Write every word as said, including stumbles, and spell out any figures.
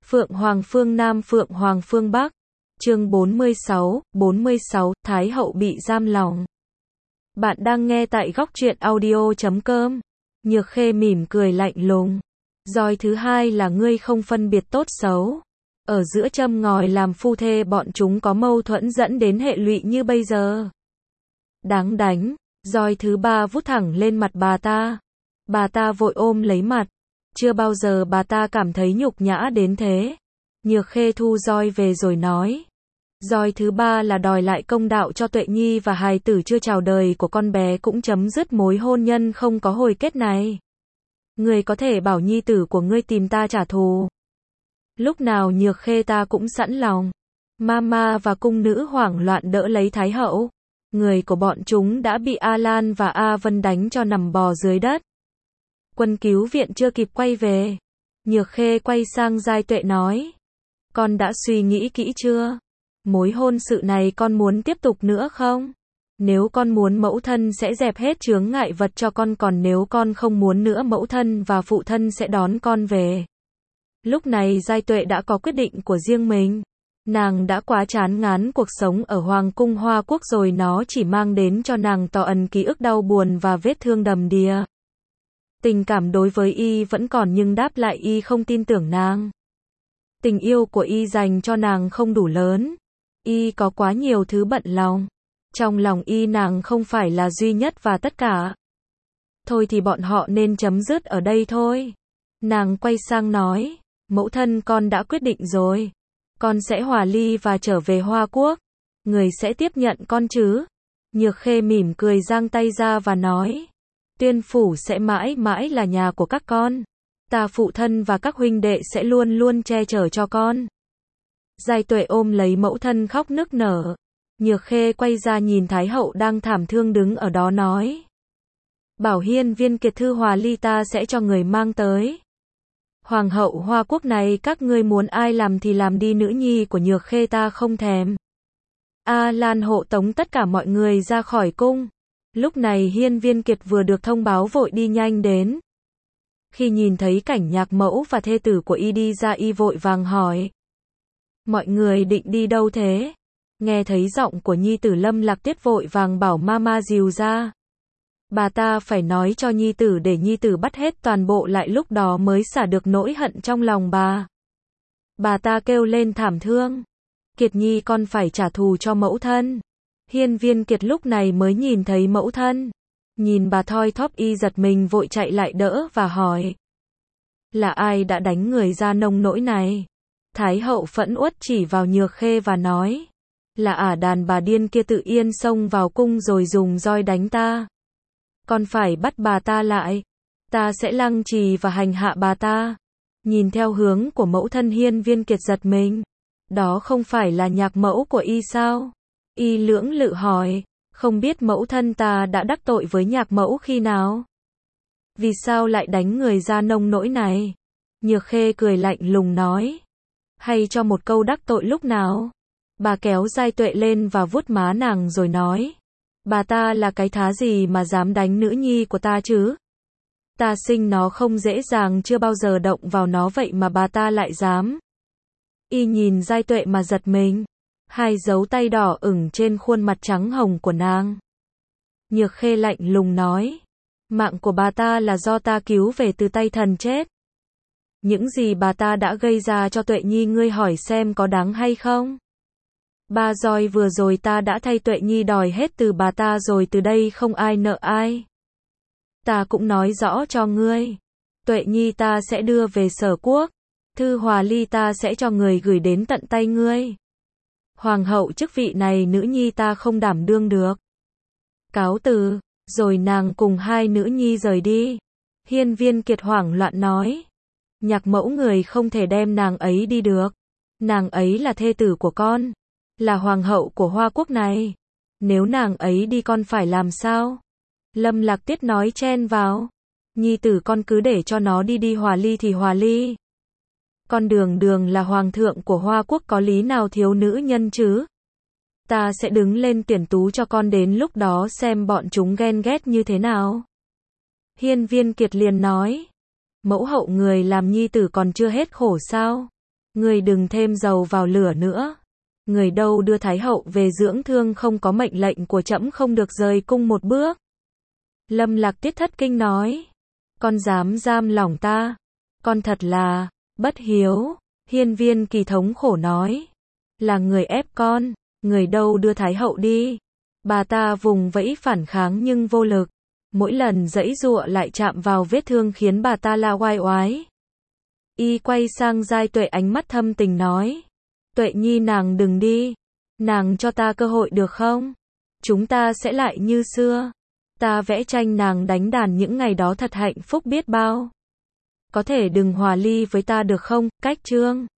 Phượng Hoàng phương Nam Phượng Hoàng phương Bắc. Chương bốn mươi sáu, bốn mươi sáu, Thái hậu bị giam lòng. Bạn đang nghe tại góc truyện audio chấm com. Nhược Khê mỉm cười lạnh lùng. Rồi thứ hai là ngươi không phân biệt tốt xấu. Ở giữa châm ngòi làm phu thê bọn chúng có mâu thuẫn dẫn đến hệ lụy như bây giờ. Đáng đánh. Rồi thứ ba vút thẳng lên mặt bà ta. Bà ta vội ôm lấy mặt. Chưa bao giờ bà ta cảm thấy nhục nhã đến thế. Nhược Khê thu roi về rồi nói. Roi thứ ba là đòi lại công đạo cho Tuệ Nhi và hài tử chưa chào đời của con bé cũng chấm dứt mối hôn nhân không có hồi kết này. Ngươi có thể bảo nhi tử của ngươi tìm ta trả thù. Lúc nào Nhược Khê ta cũng sẵn lòng. Mama và cung nữ hoảng loạn đỡ lấy Thái hậu. Người của bọn chúng đã bị A Lan và A Vân đánh cho nằm bò dưới đất. Quân cứu viện chưa kịp quay về. Nhược Khê quay sang Giai Tuệ nói. Con đã suy nghĩ kỹ chưa? Mối hôn sự này con muốn tiếp tục nữa không? Nếu con muốn mẫu thân sẽ dẹp hết chướng ngại vật cho con, còn nếu con không muốn nữa mẫu thân và phụ thân sẽ đón con về. Lúc này Giai Tuệ đã có quyết định của riêng mình. Nàng đã quá chán ngán cuộc sống ở Hoàng cung Hoa Quốc rồi, nó chỉ mang đến cho nàng to ẩn ký ức đau buồn và vết thương đầm đìa. Tình cảm đối với y vẫn còn nhưng đáp lại y không tin tưởng nàng. Tình yêu của y dành cho nàng không đủ lớn. Y có quá nhiều thứ bận lòng. Trong lòng y nàng không phải là duy nhất và tất cả. Thôi thì bọn họ nên chấm dứt ở đây thôi. Nàng quay sang nói. Mẫu thân con đã quyết định rồi. Con sẽ hòa ly và trở về Hoa Quốc. Người sẽ tiếp nhận con chứ? Nhược Khê mỉm cười giang tay ra và nói. Tuyên phủ sẽ mãi mãi là nhà của các con. Ta phụ thân và các huynh đệ sẽ luôn luôn che chở cho con. Giai Tuệ ôm lấy mẫu thân khóc nức nở. Nhược Khê quay ra nhìn Thái hậu đang thảm thương đứng ở đó nói. Bảo hiên viên kiệt thư hòa ly ta sẽ cho người mang tới. Hoàng hậu Hoa Quốc này các ngươi muốn ai làm thì làm đi, nữ nhi của Nhược Khê ta không thèm. A Lan hộ tống tất cả mọi người ra khỏi cung. Lúc này hiên viên kiệt vừa được thông báo vội đi nhanh đến. Khi nhìn thấy cảnh nhạc mẫu và thê tử của y đi ra, y vội vàng hỏi. Mọi người định đi đâu thế? Nghe thấy giọng của nhi tử Lâm Lạc Tuyết vội vàng bảo mama dìu ra. Bà ta phải nói cho nhi tử để nhi tử bắt hết toàn bộ lại, lúc đó mới xả được nỗi hận trong lòng bà. Bà ta kêu lên thảm thương. Kiệt nhi con phải trả thù cho mẫu thân. Hiên viên Kiệt lúc này mới nhìn thấy mẫu thân. Nhìn bà thoi thóp y giật mình vội chạy lại đỡ và hỏi. Là ai đã đánh người ra nông nỗi này? Thái hậu phẫn uất chỉ vào Nhược Khê và nói. Là ả đàn bà điên kia tự yên xông vào cung rồi dùng roi đánh ta. Con phải bắt bà ta lại. Ta sẽ lăng trì và hành hạ bà ta. Nhìn theo hướng của mẫu thân, hiên viên Kiệt giật mình. Đó không phải là nhạc mẫu của y sao? Y lưỡng lự hỏi. Không biết mẫu thân ta đã đắc tội với nhạc mẫu khi nào? Vì sao lại đánh người ra nông nỗi này? Nhược Khê cười lạnh lùng nói. Hay cho một câu đắc tội lúc nào? Bà kéo Giai Tuệ lên và vuốt má nàng rồi nói. Bà ta là cái thá gì mà dám đánh nữ nhi của ta chứ? Ta sinh nó không dễ dàng, chưa bao giờ động vào nó, vậy mà bà ta lại dám. Y nhìn Giai Tuệ mà giật mình. Hai dấu tay đỏ ửng trên khuôn mặt trắng hồng của nàng. Nhược Khê lạnh lùng nói. Mạng của bà ta là do ta cứu về từ tay thần chết. Những gì bà ta đã gây ra cho Tuệ Nhi ngươi hỏi xem có đáng hay không? Ba roi vừa rồi ta đã thay Tuệ Nhi đòi hết từ bà ta rồi, từ đây không ai nợ ai. Ta cũng nói rõ cho ngươi. Tuệ Nhi ta sẽ đưa về Sở Quốc. Thư hòa ly ta sẽ cho người gửi đến tận tay ngươi. Hoàng hậu chức vị này nữ nhi ta không đảm đương được. Cáo từ. Rồi nàng cùng hai nữ nhi rời đi. Hiên viên Kiệt hoảng loạn nói. Nhạc mẫu người không thể đem nàng ấy đi được. Nàng ấy là thê tử của con. Là hoàng hậu của Hoa Quốc này. Nếu nàng ấy đi con phải làm sao? Lâm Lạc Tuyết nói chen vào. Nhi tử con cứ để cho nó đi đi, hòa ly thì hòa ly. Con đường đường là hoàng thượng của Hoa Quốc, có lý nào thiếu nữ nhân chứ? Ta sẽ đứng lên tuyển tú cho con, đến lúc đó xem bọn chúng ghen ghét như thế nào. Hiên viên Kiệt liền nói. Mẫu hậu người làm nhi tử còn chưa hết khổ sao? Người đừng thêm dầu vào lửa nữa. Người đâu đưa Thái hậu về dưỡng thương, không có mệnh lệnh của trẫm không được rời cung một bước. Lâm Lạc Tiết thất kinh nói. Con dám giam lỏng ta. Con thật là bất hiếu. Hiên Viên Kỳ thống khổ nói. Là người ép con. Người đâu đưa Thái hậu đi. Bà ta vùng vẫy phản kháng nhưng vô lực. Mỗi lần giãy giụa lại chạm vào vết thương khiến bà ta la oai oái. Y quay sang Giai Tuệ, ánh mắt thâm tình nói. Tuệ nhi, nàng đừng đi. Nàng cho ta cơ hội được không? Chúng ta sẽ lại như xưa. Ta vẽ tranh nàng đánh đàn những ngày đó thật hạnh phúc biết bao. Có thể đừng hòa ly với ta được không? Cách Trương